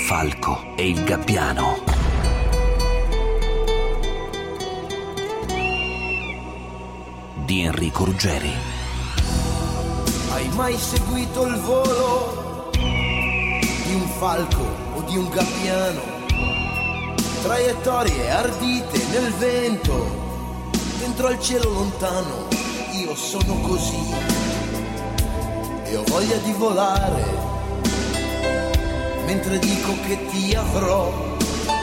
falco e il gabbiano. Di Enrico Ruggeri. Hai mai seguito il volo di un falco o di un gabbiano? Traiettorie ardite nel vento, dentro al cielo lontano. Io sono così e ho voglia di volare, mentre dico che ti avrò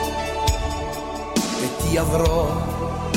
e ti avrò.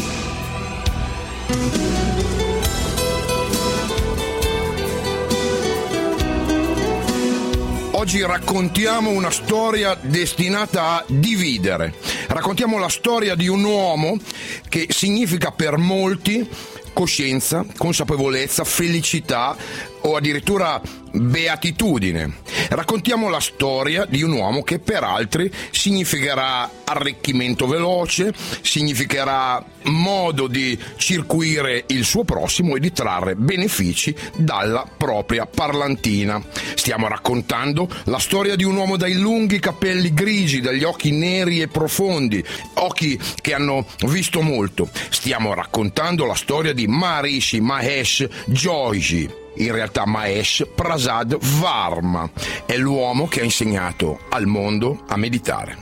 Oggi raccontiamo una storia destinata a dividere. Raccontiamo la storia di un uomo che significa per molti coscienza, consapevolezza, felicità o addirittura beatitudine. Raccontiamo la storia di un uomo che per altri significherà arricchimento veloce, significherà modo di circuire il suo prossimo e di trarre benefici dalla propria parlantina. Stiamo raccontando la storia di un uomo dai lunghi capelli grigi, dagli occhi neri e profondi, occhi che hanno visto molto. Stiamo raccontando la storia di Maharishi Mahesh Joshi. In realtà Mahesh Prasad Varma è l'uomo che ha insegnato al mondo a meditare.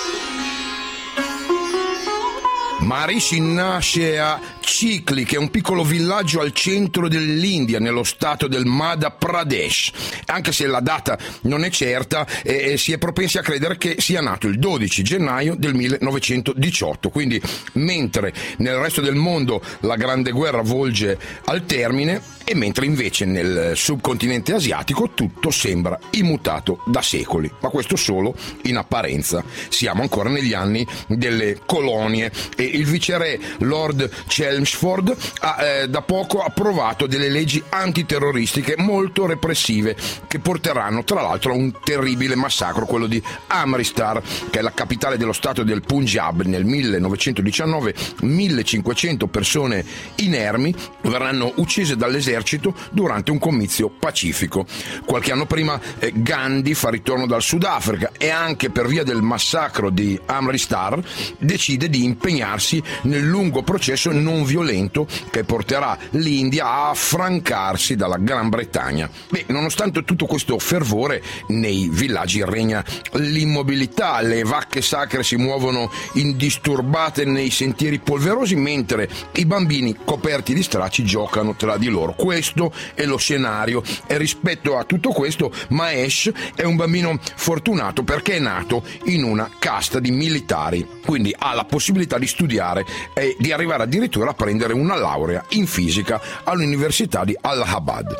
Maharishi nasce a Chikli, che è un piccolo villaggio al centro dell'India, nello stato del Madhya Pradesh. Anche se la data non è certa, si è propensi a credere che sia nato il 12 gennaio del 1918. Quindi, mentre nel resto del mondo la Grande Guerra volge al termine, e mentre invece nel subcontinente asiatico tutto sembra immutato da secoli. Ma questo solo in apparenza. Siamo ancora negli anni delle colonie e il viceré Lord Chelmsford ha da poco approvato delle leggi antiterroristiche molto repressive che porteranno tra l'altro a un terribile massacro, quello di Amritsar, che è la capitale dello stato del Punjab. Nel 1919 1500 persone inermi verranno uccise dall'esercito durante un comizio pacifico. Qualche anno prima Gandhi fa ritorno dal Sudafrica e anche per via del massacro di Amritsar decide di impegnarsi nel lungo processo non violento che porterà l'India a affrancarsi dalla Gran Bretagna. Nonostante tutto questo fervore, nei villaggi regna l'immobilità, le vacche sacre si muovono indisturbate nei sentieri polverosi, mentre i bambini coperti di stracci giocano tra di loro. Questo è lo scenario e rispetto a tutto questo Mahesh è un bambino fortunato perché è nato in una casta di militari, quindi ha la possibilità di studiare e di arrivare addirittura a prendere una laurea in fisica all'Università di Allahabad.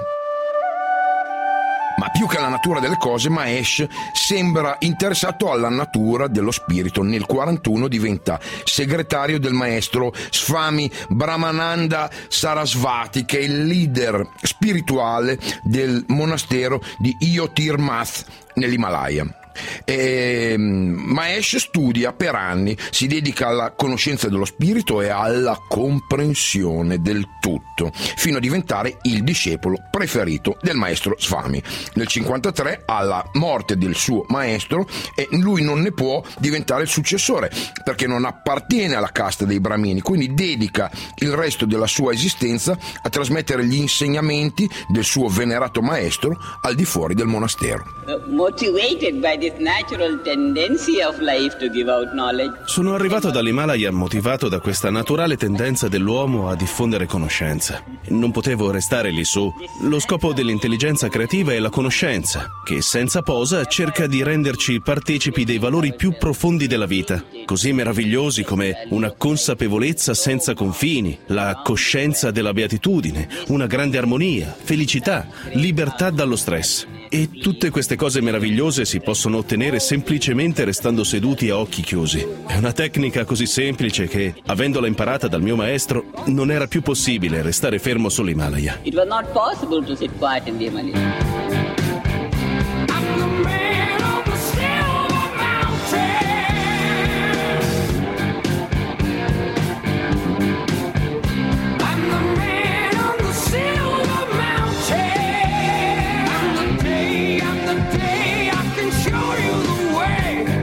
Ma più che alla natura delle cose, Mahesh sembra interessato alla natura dello spirito. Nel 1941 diventa segretario del maestro Swami Brahmananda Sarasvati, che è il leader spirituale del monastero di Jyotirmath nell'Himalaya. Mahesh studia per anni, si dedica alla conoscenza dello spirito e alla comprensione del tutto, fino a diventare il discepolo preferito del maestro Swami. Nel 1953, alla morte del suo maestro, lui non ne può diventare il successore perché non appartiene alla casta dei Brahmini, quindi dedica il resto della sua esistenza a trasmettere gli insegnamenti del suo venerato maestro al di fuori del monastero. Motivated by this natural tendency of life to give out knowledge. Sono arrivato dall'Himalaya motivato da questa naturale tendenza dell'uomo a diffondere conoscenza. Non potevo restare lì su. Lo scopo dell'intelligenza creativa è la conoscenza, che senza posa cerca di renderci partecipi dei valori più profondi della vita, così meravigliosi come una consapevolezza senza confini, la coscienza della beatitudine, una grande armonia, felicità, libertà dallo stress. E tutte queste cose meravigliose si possono ottenere semplicemente restando seduti a occhi chiusi. È una tecnica così semplice che, avendola imparata dal mio maestro, non era più possibile restare fermo sull'Himalaya. It was not possible to sit quiet in the Himalaya. Show you the way.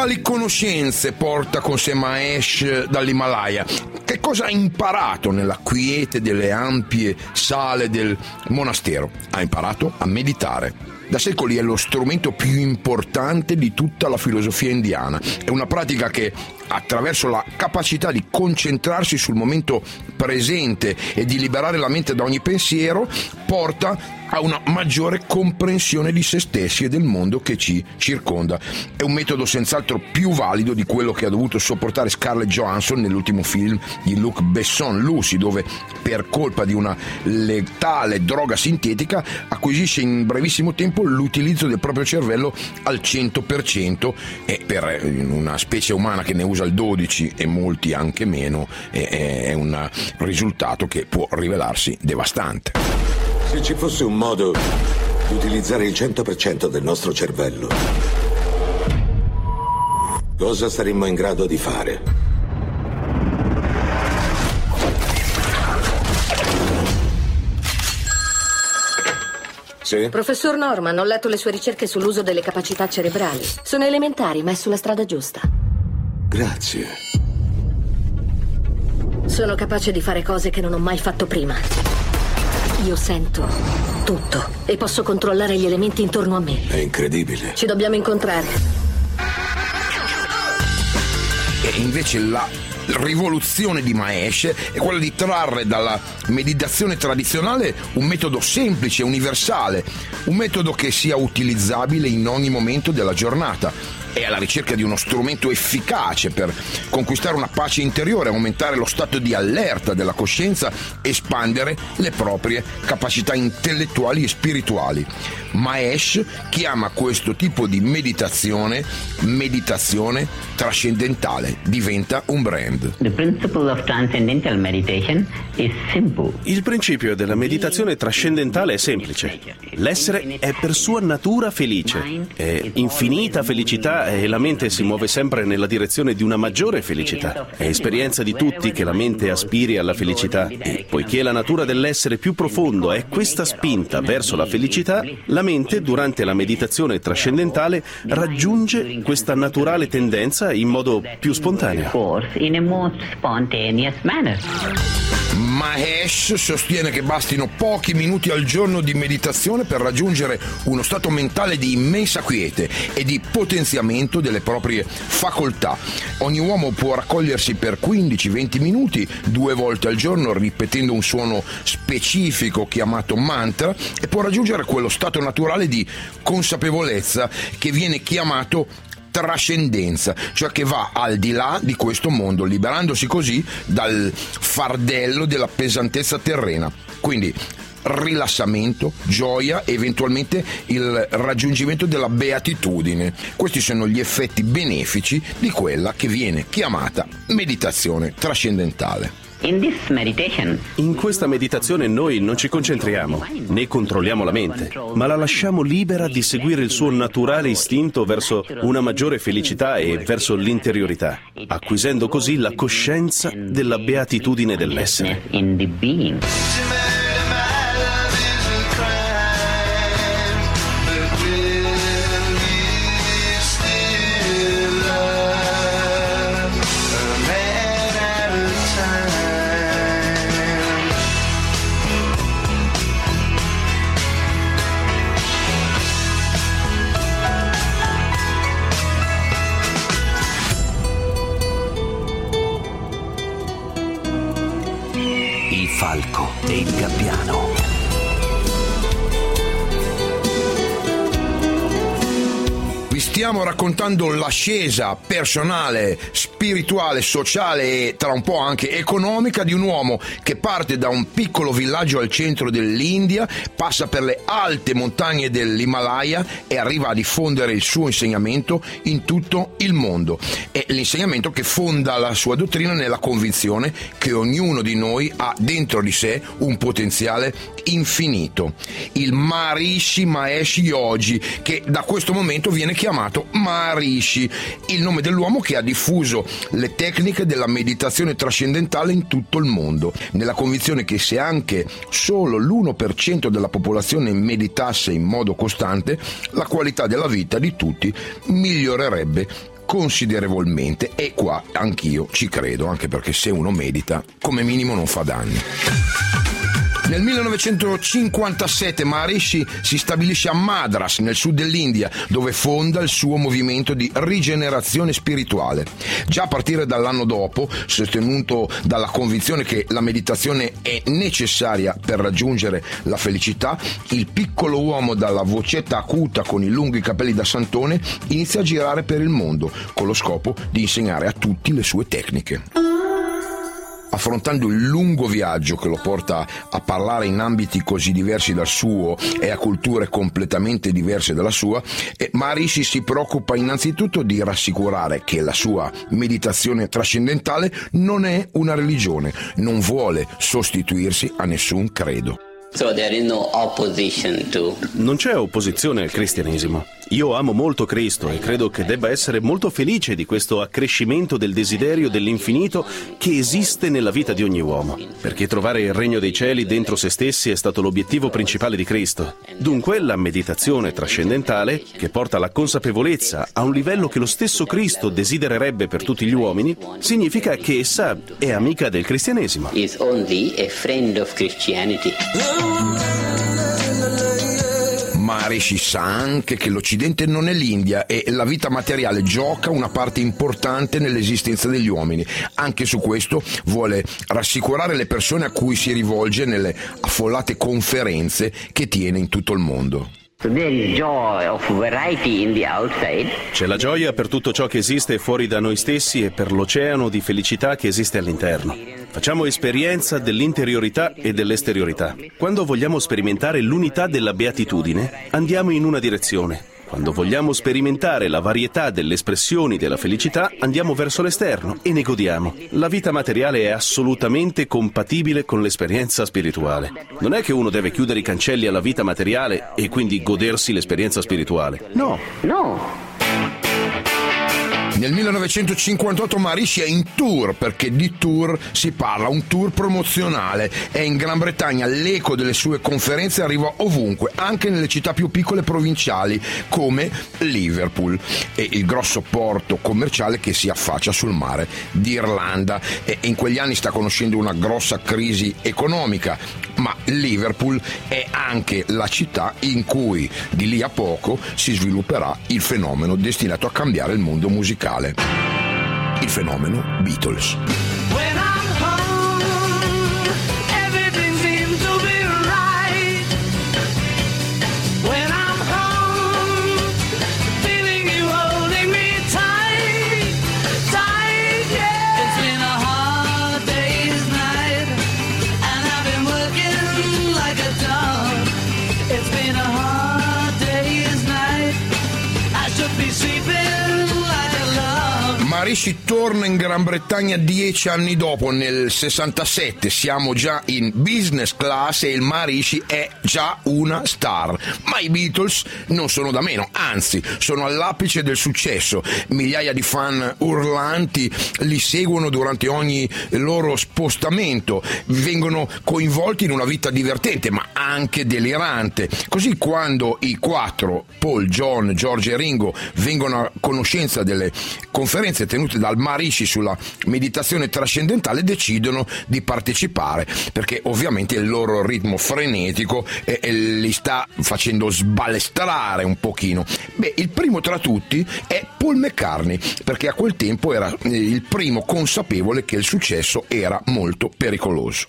Quali conoscenze porta con sé Mahesh dall'Himalaya? Che cosa ha imparato nella quiete delle ampie sale del monastero? Ha imparato a meditare. Da secoli è lo strumento più importante di tutta la filosofia indiana. È una pratica che, attraverso la capacità di concentrarsi sul momento presente e di liberare la mente da ogni pensiero, porta a una maggiore comprensione di se stessi e del mondo che ci circonda. È un metodo senz'altro più valido di quello che ha dovuto sopportare Scarlett Johansson nell'ultimo film di Luc Besson, Lucy, dove per colpa di una letale droga sintetica acquisisce in brevissimo tempo l'utilizzo del proprio cervello al 100%, e per una specie umana che ne usa il 12% e molti anche meno è un risultato che può rivelarsi devastante. Se ci fosse un modo di utilizzare il 100% del nostro cervello, cosa saremmo in grado di fare? Sì? Professor Norman, ho letto le sue ricerche sull'uso delle capacità cerebrali. Sono elementari, ma è sulla strada giusta. Grazie. Sono capace di fare cose che non ho mai fatto prima. Io sento tutto e posso controllare gli elementi intorno a me. È incredibile. Ci dobbiamo incontrare. E invece la rivoluzione di Mahesh è quella di trarre dalla meditazione tradizionale un metodo semplice, universale, un metodo che sia utilizzabile in ogni momento della giornata. È alla ricerca di uno strumento efficace per conquistare una pace interiore, aumentare lo stato di allerta della coscienza, espandere le proprie capacità intellettuali e spirituali. Mahesh chiama questo tipo di meditazione trascendentale, diventa un brand. The principle of transcendental meditation is simple. Il principio della meditazione trascendentale è semplice. L'essere è per sua natura felice, è infinita felicità e la mente si muove sempre nella direzione di una maggiore felicità. È esperienza di tutti che la mente aspiri alla felicità e poiché la natura dell'essere più profondo è questa spinta verso la felicità, la mente durante la meditazione trascendentale raggiunge questa naturale tendenza in modo più spontaneo. Mahesh sostiene che bastino pochi minuti al giorno di meditazione per raggiungere uno stato mentale di immensa quiete e di potenziamento delle proprie facoltà. Ogni uomo può raccogliersi per 15-20 minuti 2 volte al giorno ripetendo un suono specifico chiamato mantra e può raggiungere quello stato naturale di consapevolezza che viene chiamato trascendenza, cioè che va al di là di questo mondo, liberandosi così dal fardello della pesantezza terrena. Quindi rilassamento, gioia e eventualmente il raggiungimento della beatitudine. Questi sono gli effetti benefici di quella che viene chiamata meditazione trascendentale. In questa meditazione noi non ci concentriamo, né controlliamo la mente, ma la lasciamo libera di seguire il suo naturale istinto verso una maggiore felicità e verso l'interiorità, acquisendo così la coscienza della beatitudine dell'essere. Il falco e il gabbiano. Vi stiamo raccontando l'ascesa personale, spirituale, sociale e tra un po' anche economica di un uomo che parte da un piccolo villaggio al centro dell'India, passa per le alte montagne dell'Himalaya e arriva a diffondere il suo insegnamento in tutto il mondo. È l'insegnamento che fonda la sua dottrina nella convinzione che ognuno di noi ha dentro di sé un potenziale infinito. Il Maharishi Mahesh Yogi, che da questo momento viene chiamato Maharishi, il nome dell'uomo che ha diffuso le tecniche della meditazione trascendentale in tutto il mondo, nella convinzione che se anche solo l'1% della popolazione meditasse in modo costante, la qualità della vita di tutti migliorerebbe considerevolmente, e qua anch'io ci credo, anche perché se uno medita come minimo non fa danni. Nel 1957 Maharishi si stabilisce a Madras, nel sud dell'India, dove fonda il suo movimento di rigenerazione spirituale. Già a partire dall'anno dopo, sostenuto dalla convinzione che la meditazione è necessaria per raggiungere la felicità, il piccolo uomo dalla vocetta acuta con i lunghi capelli da santone inizia a girare per il mondo con lo scopo di insegnare a tutti le sue tecniche. Affrontando il lungo viaggio che lo porta a parlare in ambiti così diversi dal suo e a culture completamente diverse dalla sua, Maharishi si preoccupa innanzitutto di rassicurare che la sua meditazione trascendentale non è una religione, non vuole sostituirsi a nessun credo. So there is no opposition to. Non c'è opposizione al cristianesimo. Io amo molto Cristo e credo che debba essere molto felice di questo accrescimento del desiderio dell'infinito che esiste nella vita di ogni uomo, perché trovare il regno dei cieli dentro se stessi è stato l'obiettivo principale di Cristo. Dunque la meditazione trascendentale, che porta alla consapevolezza a un livello che lo stesso Cristo desidererebbe per tutti gli uomini, significa che essa è amica del cristianesimo. Is only a friend of Christianity. Maharishi sa anche che l'Occidente non è l'India e la vita materiale gioca una parte importante nell'esistenza degli uomini. Anche su questo vuole rassicurare le persone a cui si rivolge nelle affollate conferenze che tiene in tutto il mondo. So there is joy of variety in the outside. C'è la gioia per tutto ciò che esiste fuori da noi stessi e per l'oceano di felicità che esiste all'interno. Facciamo esperienza dell'interiorità e dell'esteriorità. Quando vogliamo sperimentare l'unità della beatitudine, andiamo in una direzione. Quando vogliamo sperimentare la varietà delle espressioni della felicità, andiamo verso l'esterno e ne godiamo. La vita materiale è assolutamente compatibile con l'esperienza spirituale. Non è che uno deve chiudere i cancelli alla vita materiale e quindi godersi l'esperienza spirituale. No. Nel 1958 Maharishi è in tour, perché di tour si parla, un tour promozionale. È in Gran Bretagna, l'eco delle sue conferenze arriva ovunque, anche nelle città più piccole provinciali come Liverpool, e il grosso porto commerciale che si affaccia sul mare d'Irlanda. E in quegli anni sta conoscendo una grossa crisi economica, ma Liverpool è anche la città in cui di lì a poco si svilupperà il fenomeno destinato a cambiare il mondo musicale. Il fenomeno Beatles. Maharishi torna in Gran Bretagna 10 anni dopo, nel 67. Siamo già in business class e il Maharishi è già una star. Ma i Beatles non sono da meno, anzi, sono all'apice del successo. Migliaia di fan urlanti li seguono durante ogni loro spostamento, vengono coinvolti in una vita divertente ma anche delirante. Così quando i quattro, Paul, John, George e Ringo, vengono a conoscenza delle conferenze tenute dal Maharishi sulla meditazione trascendentale, decidono di partecipare, perché ovviamente il loro ritmo frenetico li sta facendo sbalestrare un pochino. Il primo tra tutti è Paul McCartney, perché a quel tempo era il primo consapevole che il successo era molto pericoloso.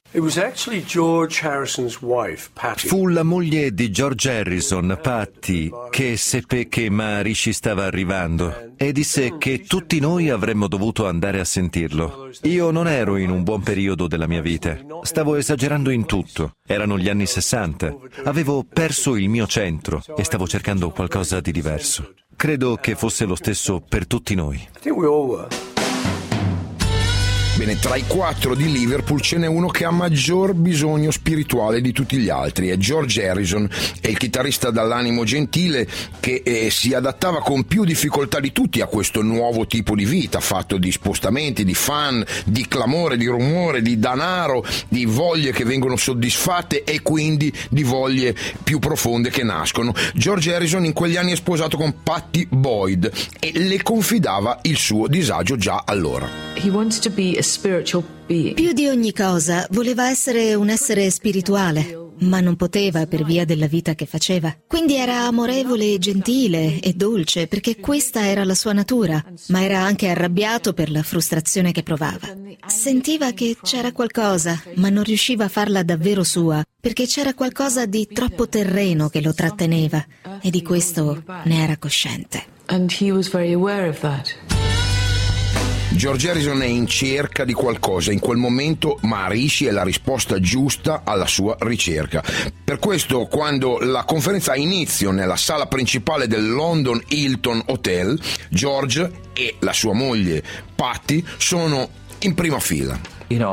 Fu la moglie di George Harrison, Patti, che seppe che Maharishi stava arrivando e disse che tutti noi avremmo dovuto andare a sentirlo. Io non ero in un buon periodo della mia vita. Stavo esagerando in tutto. Erano gli anni 60. Avevo perso il mio centro e stavo cercando qualcosa di diverso. Credo che fosse lo stesso per tutti noi. Bene, tra i 4 di Liverpool ce n'è uno che ha maggior bisogno spirituale di tutti gli altri, è George Harrison, è il chitarrista dall'animo gentile che si adattava con più difficoltà di tutti a questo nuovo tipo di vita, fatto di spostamenti, di fan, di clamore, di rumore, di denaro, di voglie che vengono soddisfatte e quindi di voglie più profonde che nascono. George Harrison in quegli anni è sposato con Pattie Boyd e le confidava il suo disagio già allora. He wanted to be a spiritual being. Più di ogni cosa voleva essere un essere spirituale, ma non poteva per via della vita che faceva. Quindi era amorevole e gentile e dolce perché questa era la sua natura, ma era anche arrabbiato per la frustrazione che provava. Sentiva che c'era qualcosa, ma non riusciva a farla davvero sua perché c'era qualcosa di troppo terreno che lo tratteneva e di questo ne era cosciente. And he was very aware of that. George Harrison è in cerca di qualcosa, in quel momento Maharishi è la risposta giusta alla sua ricerca. Per questo, quando la conferenza ha inizio nella sala principale del London Hilton Hotel, George e la sua moglie Pattie sono in prima fila.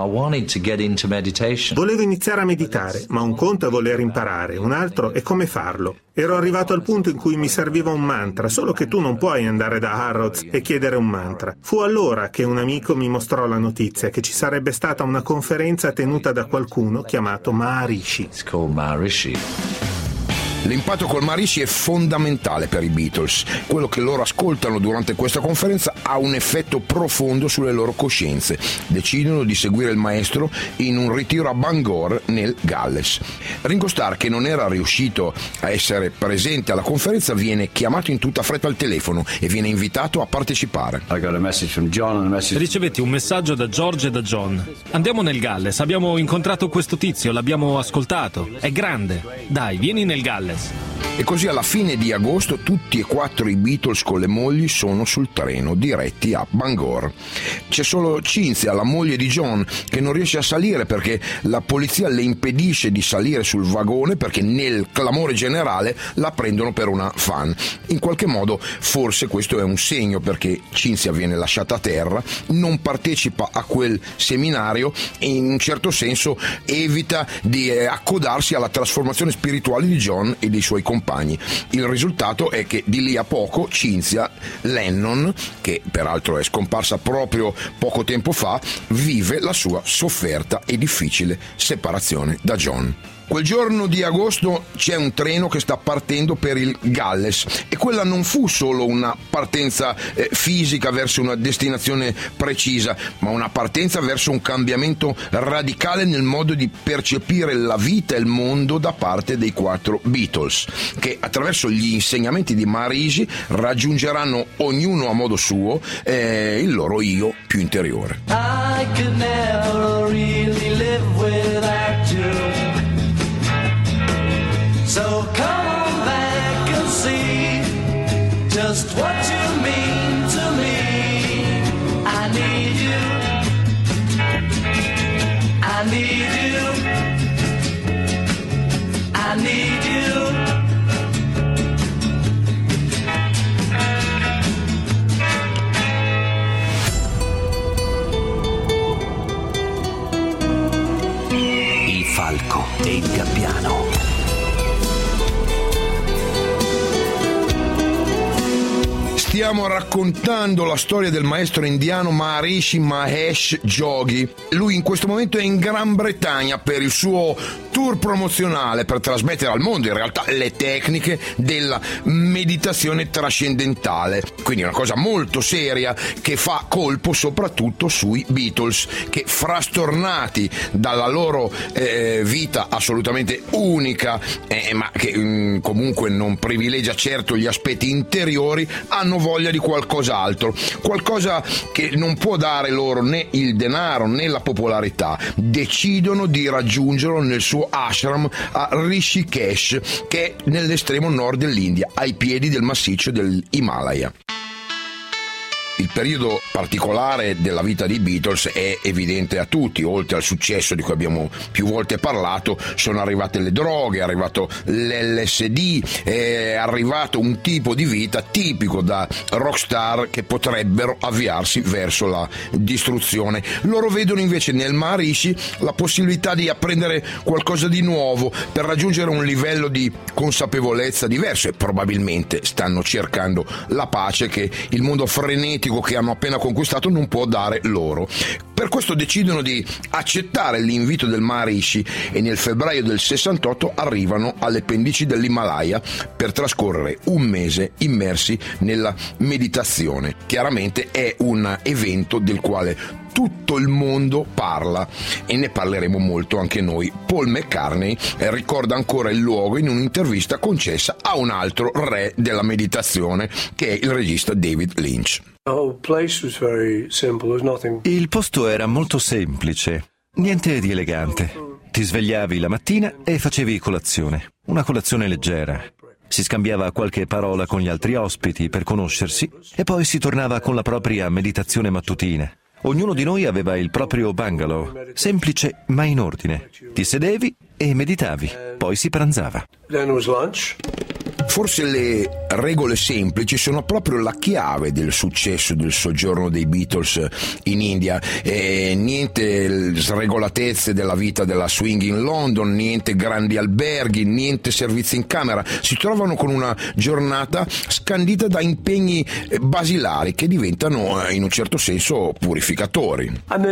Volevo iniziare a meditare, ma un conto è voler imparare, un altro è come farlo. Ero arrivato al punto in cui mi serviva un mantra, solo che tu non puoi andare da Harrods e chiedere un mantra. Fu allora che un amico mi mostrò la notizia che ci sarebbe stata una conferenza tenuta da qualcuno chiamato Maharishi. L'impatto col Maharishi è fondamentale per i Beatles. Quello che loro ascoltano durante questa conferenza ha un effetto profondo sulle loro coscienze. Decidono di seguire il maestro in un ritiro a Bangor nel Galles. Ringo Starr, che non era riuscito a essere presente alla conferenza, viene chiamato in tutta fretta al telefono e viene invitato a partecipare. Ricevetti un messaggio da George e da John. Andiamo nel Galles, abbiamo incontrato questo tizio, l'abbiamo ascoltato. È grande. Dai, vieni nel Galles. E così alla fine di agosto tutti e 4 i Beatles con le mogli sono sul treno diretti a Bangor. C'è solo Cynthia, la moglie di John, che non riesce a salire perché la polizia le impedisce di salire sul vagone perché nel clamore generale la prendono per una fan. In qualche modo forse questo è un segno, perché Cynthia viene lasciata a terra, non partecipa a quel seminario e in un certo senso evita di accodarsi alla trasformazione spirituale di John e dei suoi compagni. Il risultato è che di lì a poco Cynthia Lennon, che peraltro è scomparsa proprio poco tempo fa, vive la sua sofferta e difficile separazione da John. Quel giorno di agosto c'è un treno che sta partendo per il Galles e quella non fu solo una partenza fisica verso una destinazione precisa, ma una partenza verso un cambiamento radicale nel modo di percepire la vita e il mondo da parte dei 4 Beatles, che attraverso gli insegnamenti di Maharishi raggiungeranno ognuno a modo suo il loro io più interiore. I could never really live without you. So come on back and see just what you mean to me. I need you. I need you. I need you. Il falco e il gabbiano. Stiamo raccontando la storia del maestro indiano Maharishi Mahesh Yogi. Lui in questo momento è in Gran Bretagna per il suo tour promozionale per trasmettere al mondo in realtà le tecniche della meditazione trascendentale. Quindi è una cosa molto seria che fa colpo soprattutto sui Beatles, che frastornati dalla loro vita assolutamente unica, ma che comunque non privilegia certo gli aspetti interiori, hanno voglia di qualcos'altro, qualcosa che non può dare loro né il denaro né la popolarità. Decidono di raggiungerlo nel suo ashram a Rishikesh, che è nell'estremo nord dell'India, ai piedi del massiccio dell'Himalaya. Il periodo particolare della vita dei Beatles è evidente a tutti. Oltre al successo di cui abbiamo più volte parlato, sono arrivate le droghe, è arrivato l'LSD, è arrivato un tipo di vita tipico da rockstar che potrebbero avviarsi verso la distruzione. Loro vedono invece nel Maharishi la possibilità di apprendere qualcosa di nuovo per raggiungere un livello di consapevolezza diverso, e probabilmente stanno cercando la pace che il mondo frenetico che hanno appena conquistato non può dare loro. Per questo decidono di accettare l'invito del Maharishi e nel febbraio del 68 arrivano alle pendici dell'Himalaya per trascorrere un mese immersi nella meditazione. Chiaramente è un evento del quale tutto il mondo parla e ne parleremo molto anche noi. Paul McCartney ricorda ancora il luogo in un'intervista concessa a un altro re della meditazione, che è il regista David Lynch. Il posto era molto semplice, niente di elegante. Ti svegliavi la mattina e facevi colazione, una colazione leggera. Si scambiava qualche parola con gli altri ospiti per conoscersi e poi si tornava con la propria meditazione mattutina. Ognuno di noi aveva il proprio bungalow, semplice ma in ordine. Ti sedevi e meditavi, poi si pranzava. Forse le regole semplici sono proprio la chiave del successo del soggiorno dei Beatles in India. Niente sregolatezze della vita della swing in London, niente grandi alberghi, niente servizi in camera. Si trovano con una giornata scandita da impegni basilari che diventano in un certo senso purificatori.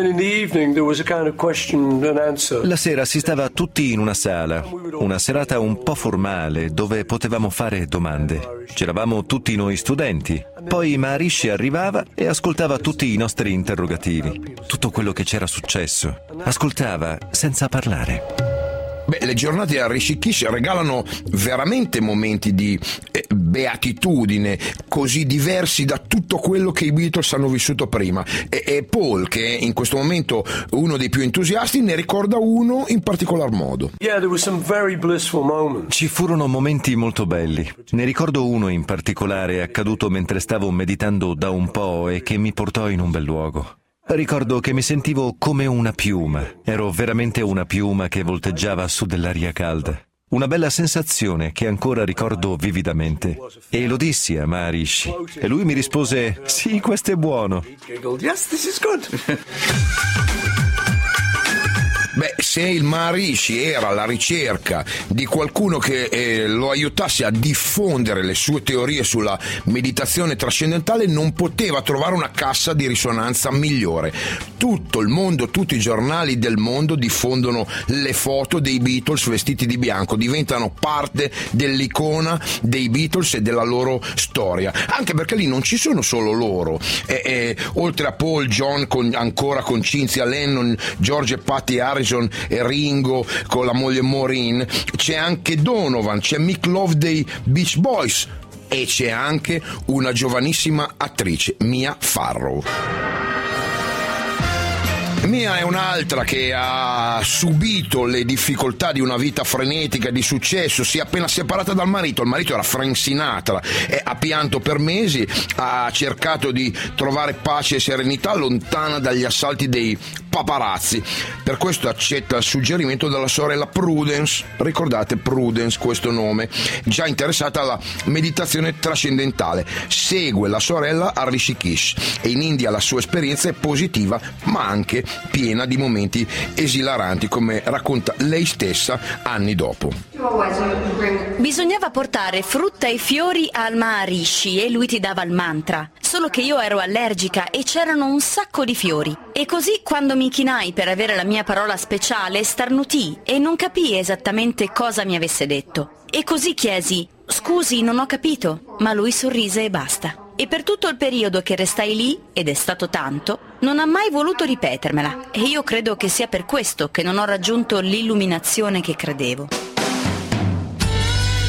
La sera si stava tutti in una sala, una serata un po' formale dove potevamo fare domande. C'eravamo tutti noi studenti. Poi Maharishi arrivava e ascoltava tutti i nostri interrogativi, tutto quello che c'era successo. Ascoltava senza parlare. Le giornate a Rishikesh regalano veramente momenti di beatitudine, così diversi da tutto quello che i Beatles hanno vissuto prima. E Paul, che è in questo momento uno dei più entusiasti, ne ricorda uno in particolar modo. Ci furono momenti molto belli. Ne ricordo uno in particolare accaduto mentre stavo meditando da un po' e che mi portò in un bel luogo. Ricordo che mi sentivo come una piuma. Ero veramente una piuma che volteggiava su dell'aria calda. Una bella sensazione che ancora ricordo vividamente. E lo dissi a Maharishi. E lui mi rispose: sì, questo è buono. Se il Maharishi era alla ricerca di qualcuno che lo aiutasse a diffondere le sue teorie sulla meditazione trascendentale, non poteva trovare una cassa di risonanza migliore. Tutto il mondo, tutti i giornali del mondo diffondono le foto dei Beatles vestiti di bianco, diventano parte dell'icona dei Beatles e della loro storia, anche perché lì non ci sono solo loro, oltre a Paul, John ancora con Cynthia Lennon, George e Patty Harrison e Ringo con la moglie Maureen, c'è anche Donovan, c'è Mick Love dei Beach Boys e c'è anche una giovanissima attrice, Mia Farrow. Mia è un'altra che ha subito le difficoltà di una vita frenetica di successo, si è appena separata dal marito, il marito era Frank Sinatra e ha pianto per mesi, ha cercato di trovare pace e serenità lontana dagli assalti dei paparazzi. Per questo accetta il suggerimento della sorella Prudence, ricordate Prudence, questo nome, già interessata alla meditazione trascendentale. Segue la sorella a Rishikesh e in India la sua esperienza è positiva ma anche piena di momenti esilaranti, come racconta lei stessa anni dopo. Bisognava portare frutta e fiori al Maharishi e lui ti dava il mantra, solo che io ero allergica e c'erano un sacco di fiori. E così quando mi chinai per avere la mia parola speciale starnutii e non capii esattamente cosa mi avesse detto. E così chiesi: scusi, non ho capito, ma lui sorrise e basta. E per tutto il periodo che restai lì, ed è stato tanto, non ha mai voluto ripetermela. E io credo che sia per questo che non ho raggiunto l'illuminazione che credevo.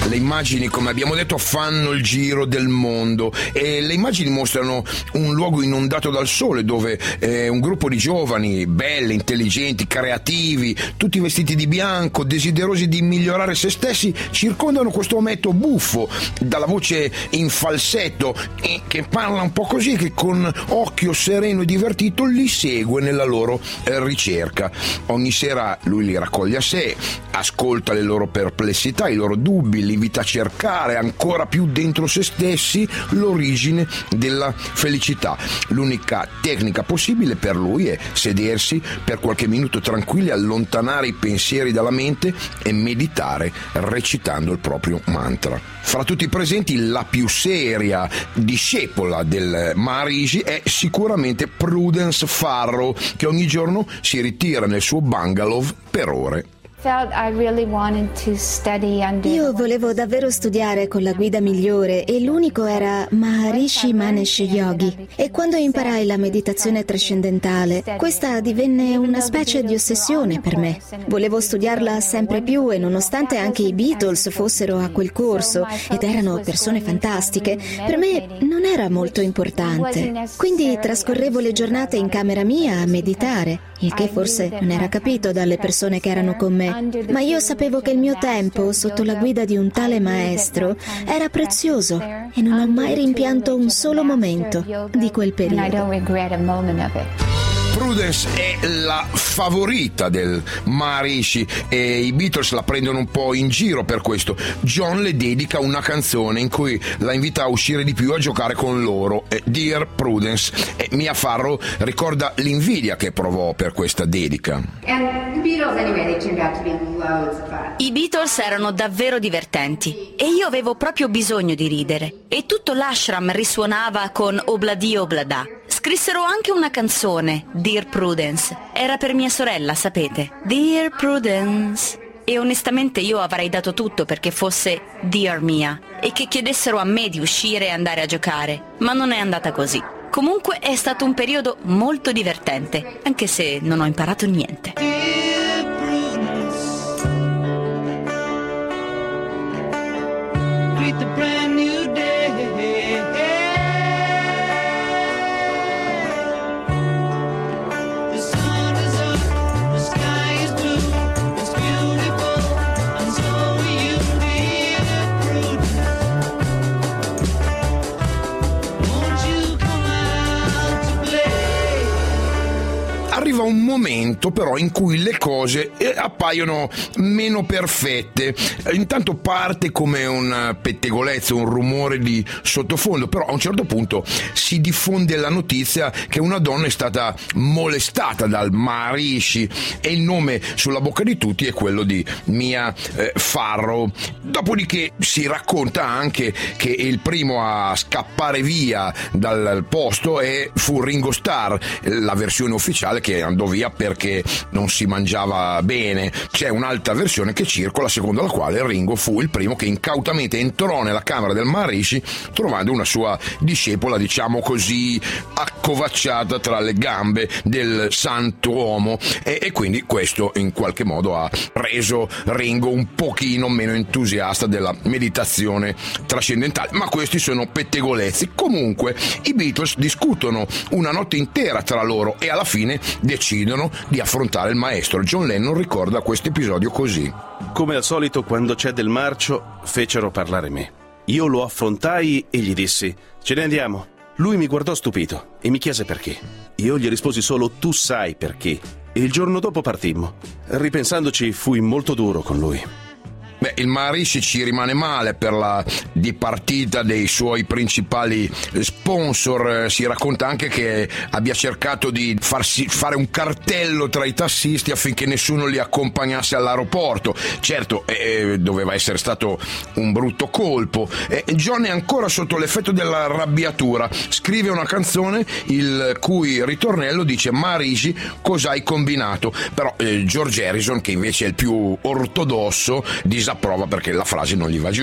Le immagini, come abbiamo detto, fanno il giro del mondo e le immagini mostrano un luogo inondato dal sole dove un gruppo di giovani, belli, intelligenti, creativi, tutti vestiti di bianco, desiderosi di migliorare se stessi, circondano questo ometto buffo dalla voce in falsetto che parla un po' così, che con occhio sereno e divertito li segue nella loro ricerca. Ogni sera lui li raccoglie a sé, ascolta le loro perplessità, i loro dubbi, li invita a cercare ancora più dentro se stessi l'origine della felicità. L'unica tecnica possibile per lui è sedersi per qualche minuto tranquilli, allontanare i pensieri dalla mente e meditare recitando il proprio mantra. Fra tutti i presenti, la più seria discepola del Maharishi è sicuramente Prudence Farrow, che ogni giorno si ritira nel suo bungalow per ore. Io volevo davvero studiare con la guida migliore e l'unico era Maharishi Mahesh Yogi. E quando imparai la meditazione trascendentale, questa divenne una specie di ossessione per me. Volevo studiarla sempre più e nonostante anche i Beatles fossero a quel corso ed erano persone fantastiche, per me non era molto importante. Quindi trascorrevo le giornate in camera mia a meditare, il che forse non era capito dalle persone che erano con me. Ma io sapevo che il mio tempo, sotto la guida di un tale maestro, era prezioso e non ho mai rimpianto un solo momento di quel periodo. Prudence è la favorita del Maharishi e i Beatles la prendono un po' in giro per questo. John le dedica una canzone in cui la invita a uscire di più, a giocare con loro, Dear Prudence. E Mia Farrow ricorda l'invidia che provò per questa dedica. I Beatles erano davvero divertenti e io avevo proprio bisogno di ridere. E tutto l'ashram risuonava con Obladi Oblada. Scrissero anche una canzone, Dear Prudence. Era per mia sorella, sapete. Dear Prudence. E onestamente io avrei dato tutto perché fosse Dear Mia e che chiedessero a me di uscire e andare a giocare. Ma non è andata così. Comunque è stato un periodo molto divertente, anche se non ho imparato niente. Greet the brand new day. Arriva un momento però in cui le cose appaiono meno perfette. Intanto parte come un pettegolezzo, un rumore di sottofondo, però a un certo punto si diffonde la notizia che una donna è stata molestata dal Maharishi e il nome sulla bocca di tutti è quello di Mia Farrow. Dopodiché si racconta anche che il primo a scappare via dal posto fu Ringo Starr, la versione ufficiale che andò via perché non si mangiava bene. C'è un'altra versione che circola secondo la quale Ringo fu il primo che incautamente entrò nella camera del Maharishi trovando una sua discepola, diciamo così, accovacciata tra le gambe del santo uomo e quindi questo in qualche modo ha reso Ringo un pochino meno entusiasta della meditazione trascendentale. Ma questi sono pettegolezzi. Comunque i Beatles discutono una notte intera tra loro e alla fine decidono di affrontare il maestro. John Lennon ricorda questo episodio così: come al solito, quando c'è del marcio, fecero parlare me. Io lo affrontai e gli dissi: ce ne andiamo. Lui mi guardò stupito e mi chiese perché. Io gli risposi solo: tu sai perché. E il giorno dopo partimmo. Ripensandoci, fui molto duro con lui. Beh, il Maharishi ci rimane male per la dipartita dei suoi principali sponsor. Si racconta anche che abbia cercato di fare un cartello tra i tassisti affinché nessuno li accompagnasse all'aeroporto. Certo, doveva essere stato un brutto colpo. John è ancora sotto l'effetto della arrabbiatura. Scrive una canzone il cui ritornello dice: Maharishi, cosa hai combinato? Però George Harrison, che invece è il più ortodosso, disapprova perché la frase non gli va giù.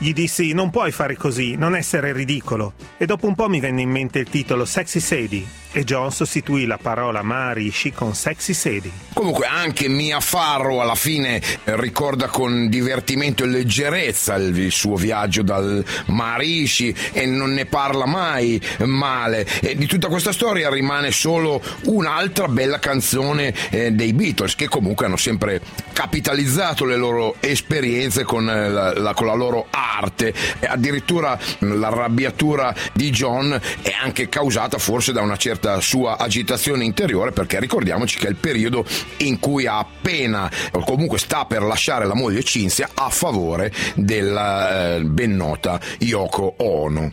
Gli dissi: non puoi fare così, non essere ridicolo. E dopo un po' mi venne in mente il titolo Sexy Sadie e John sostituì la parola Maharishi con Sexy Sadie. Comunque anche Mia Farrow alla fine ricorda con divertimento e leggerezza il suo viaggio dal Maharishi e non ne parla mai male. E di tutta questa storia rimane solo un'altra bella canzone dei Beatles, che comunque hanno sempre capitalizzato le loro esperienze con la loro arte. E addirittura l'arrabbiatura di John è anche causata forse da una certa sua agitazione interiore, perché ricordiamoci che è il periodo in cui ha appena, o comunque sta per lasciare la moglie Cinzia a favore della ben nota Yoko Ono.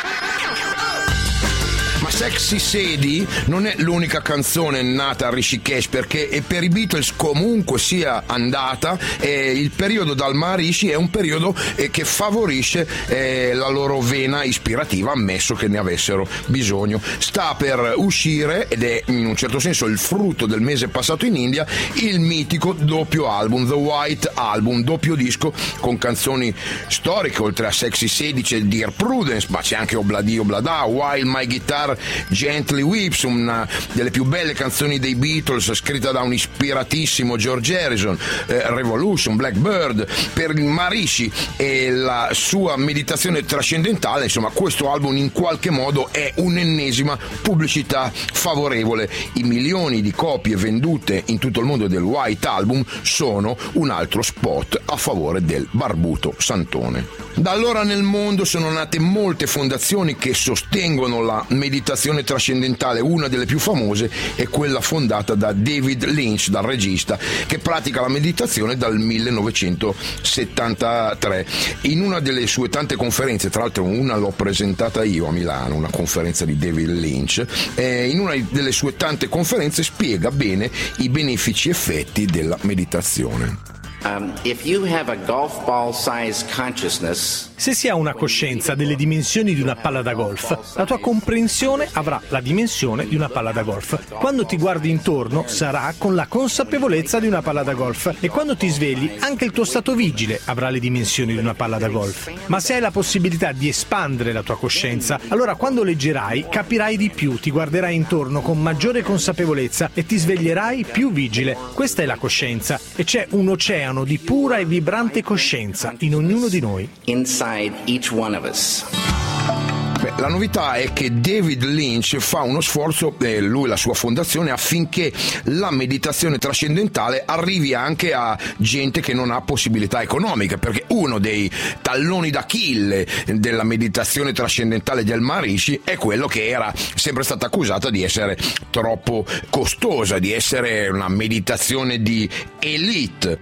Ma Sexy Sadie non è l'unica canzone nata a Rishikesh, perché per i Beatles comunque sia andata, il periodo dal Maharishi è un periodo che favorisce la loro vena ispirativa, ammesso che ne avessero bisogno. Sta per uscire, ed è in un certo senso il frutto del mese passato in India, il mitico doppio album, The White Album, doppio disco con canzoni storiche. Oltre a Sexy Sadie c'è Dear Prudence, ma c'è anche Obladi Oblada, While My Guitar Gently Weeps, una delle più belle canzoni dei Beatles, scritta da un ispiratissimo George Harrison, Revolution, Blackbird. Per il Maharishi e la sua meditazione trascendentale, insomma, questo album in qualche modo è un'ennesima pubblicità favorevole. I milioni di copie vendute in tutto il mondo del White Album sono un altro spot a favore del barbuto santone. Da allora nel mondo sono nate molte fondazioni che sostengono la meditazione trascendentale. Una delle più famose è quella fondata da David Lynch, dal regista, che pratica la meditazione dal 1973. In una delle sue tante conferenze, tra l'altro una l'ho presentata io a Milano, una conferenza di David Lynch, in una delle sue tante conferenze spiega bene i benefici effetti della meditazione. Se si ha una coscienza delle dimensioni di una palla da golf, la tua comprensione avrà la dimensione di una palla da golf. Quando ti guardi intorno sarà con la consapevolezza di una palla da golf, e quando ti svegli anche il tuo stato vigile avrà le dimensioni di una palla da golf. Ma se hai la possibilità di espandere la tua coscienza, allora quando leggerai capirai di più, ti guarderai intorno con maggiore consapevolezza e ti sveglierai più vigile. Questa è la coscienza, e c'è un oceano di pura e vibrante coscienza in ognuno di noi. Inside each one of us. La novità è che David Lynch fa uno sforzo, lui e la sua fondazione, affinché la meditazione trascendentale arrivi anche a gente che non ha possibilità economiche, perché uno dei talloni d'Achille della meditazione trascendentale del Maharishi è quello che era sempre stata accusata di essere troppo costosa, di essere una meditazione di elite.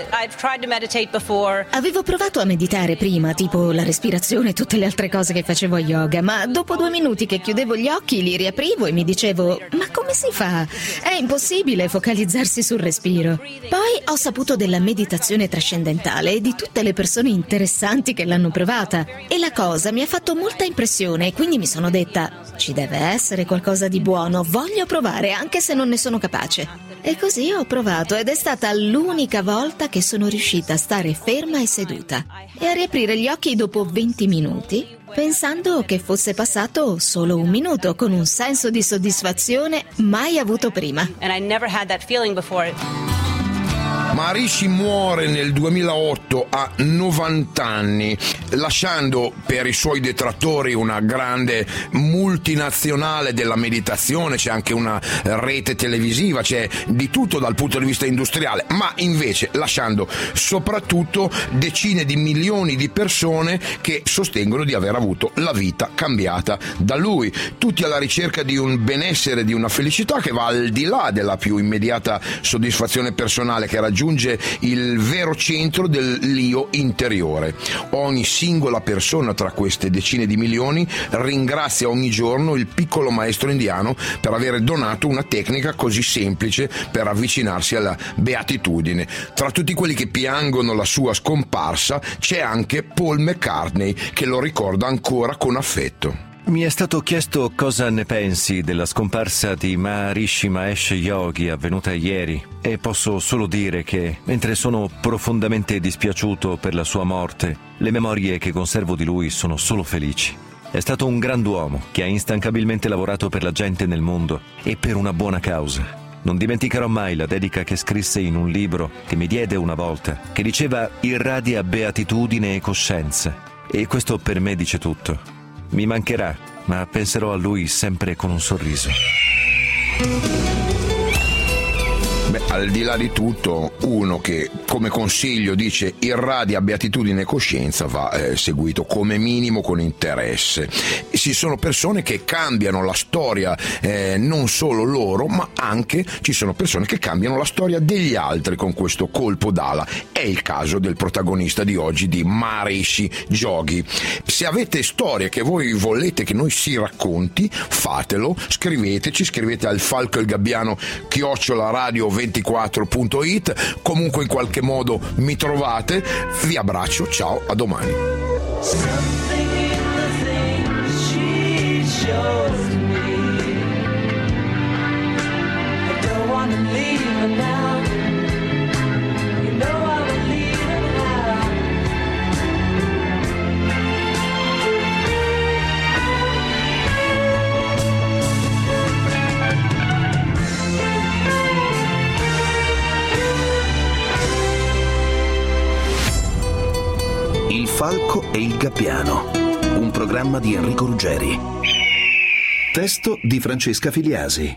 Avevo provato a meditare prima, tipo la respirazione e tutte le altre cose che facevo a yoga, ma dopo 2 minuti che chiudevo gli occhi li riaprivo e mi dicevo: ma come si fa? È impossibile focalizzarsi sul respiro. Poi ho saputo della meditazione trascendentale e di tutte le persone interessanti che l'hanno provata, e la cosa mi ha fatto molta impressione, e quindi mi sono detta: ci deve essere qualcosa di buono, voglio provare anche se non ne sono capace. E così ho provato, ed è stata l'unica volta che sono riuscita a stare ferma e seduta e a riaprire gli occhi dopo 20 minuti, pensando che fosse passato solo 1 minuto, con un senso di soddisfazione mai avuto prima. Maharishi muore nel 2008 a 90 anni, lasciando per i suoi detrattori una grande multinazionale della meditazione. C'è anche una rete televisiva, c'è di tutto dal punto di vista industriale, ma invece lasciando soprattutto decine di milioni di persone che sostengono di aver avuto la vita cambiata da lui, tutti alla ricerca di un benessere, di una felicità che va al di là della più immediata soddisfazione personale, che raggiunge il vero centro dell'io interiore. Ogni singola persona tra queste decine di milioni ringrazia ogni giorno il piccolo maestro indiano per aver donato una tecnica così semplice per avvicinarsi alla beatitudine. Tra tutti quelli che piangono la sua scomparsa c'è anche Paul McCartney, che lo ricorda ancora con affetto. Mi è stato chiesto cosa ne pensi della scomparsa di Maharishi Mahesh Yogi avvenuta ieri e posso solo dire che, mentre sono profondamente dispiaciuto per la sua morte, le memorie che conservo di lui sono solo felici. È stato un grand'uomo che ha instancabilmente lavorato per la gente nel mondo e per una buona causa. Non dimenticherò mai la dedica che scrisse in un libro che mi diede una volta, che diceva «Irradia beatitudine e coscienza». E questo per me dice tutto. Mi mancherà, ma penserò a lui sempre con un sorriso. Beh, al di là di tutto, uno che come consiglio dice irradia beatitudine e coscienza va seguito come minimo con interesse. Ci sono persone che cambiano la storia, non solo loro, ma anche ci sono persone che cambiano la storia degli altri con questo colpo d'ala. È il caso del protagonista di oggi, di Maharishi Yogi. Se avete storie che voi volete che noi si racconti, fatelo, scriveteci, scrivete al falcoilgabbiano@radio24.it. Comunque in qualche modo mi trovate. Vi abbraccio, ciao, a domani. Il Falco e il Gabbiano, un programma di Enrico Ruggeri. Testo di Francesca Filiasi.